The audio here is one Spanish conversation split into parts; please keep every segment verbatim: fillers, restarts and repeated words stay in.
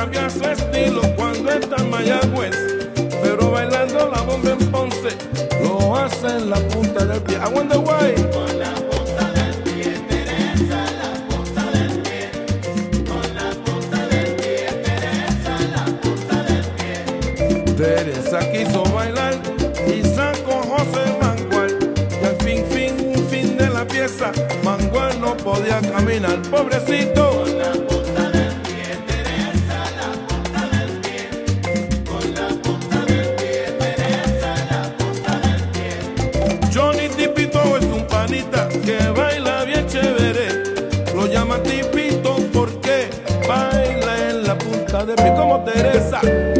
cambia su estilo cuando está en Mayagüez, pero bailando la bomba en Ponce lo hace en la punta del pie. I wonder why. Con la punta del pie, Teresa, la punta del pie. Con la punta del pie, Teresa, la punta del pie. Teresa quiso bailar y sacó José Mangual. Y al fin, fin, fin de la pieza, Mangual no podía caminar, pobrecito. Con la punta del pie, Teresa, la punta del pie. Con la punta del pie, Teresa, la punta del pie. Johnny Tipito es un panita que baila bien chévere. Lo llaman Tipito porque baila en la punta del pie como Teresa.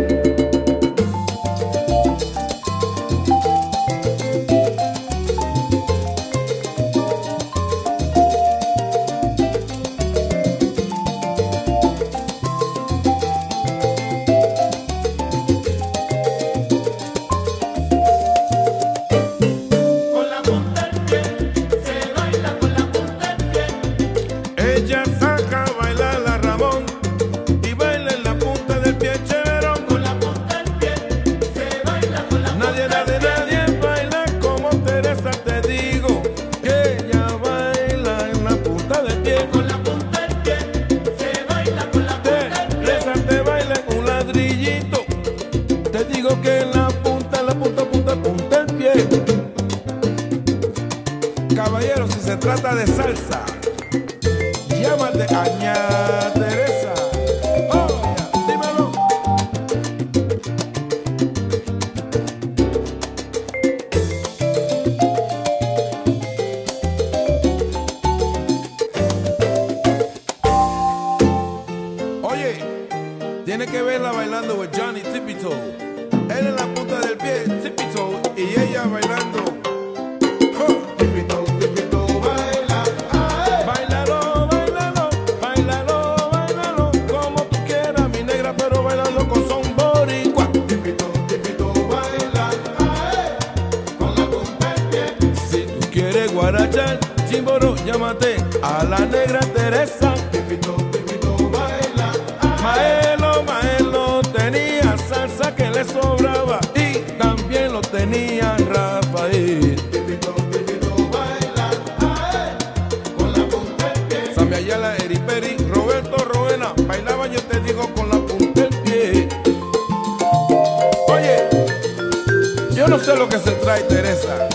Con la punta del pie, se baila con la punta del pie. Ella saca a bailar a Ramón y baila en la punta del pie chéverón. Con la punta del pie, se baila con la punta Nadie, del nadie, pie. nadie baila como Teresa, te digo que ella baila en la punta del pie. Con la punta del pie, se baila con la punta del pie. Teresa te baila en un ladrillito. Te digo que en la punta, la punta, punta, punta del pie. Caballero, si se trata de salsa, llámate a Ña Teresa. Oh, yeah, dímelo. Oye, tiene que verla bailando con Johnny Tipito. Él en la punta del pie, Tipito, y ella bailando. Oh, Tipito, Tipito, baila. Bailalo, bailalo, bailalo, bailalo, como tú quieras, mi negra, pero bailando con son boricua. Tipito, tipito, baila, ae, con la punta del pie. Si tú quieres guarachar, chimboro, llámate a la negra Teresa. Tipito, tipito, baila, ae, Maelo, Maelo tenía salsa que le sobraba y también lo tenía Rafael. tipito, tipito, baila, ae, con la punta del pie. Sammy Ayala, Eri Peri, Roberto Roena bailaban, yo te digo, con la punta del pie. Oye, yo no sé lo que se trae Teresa,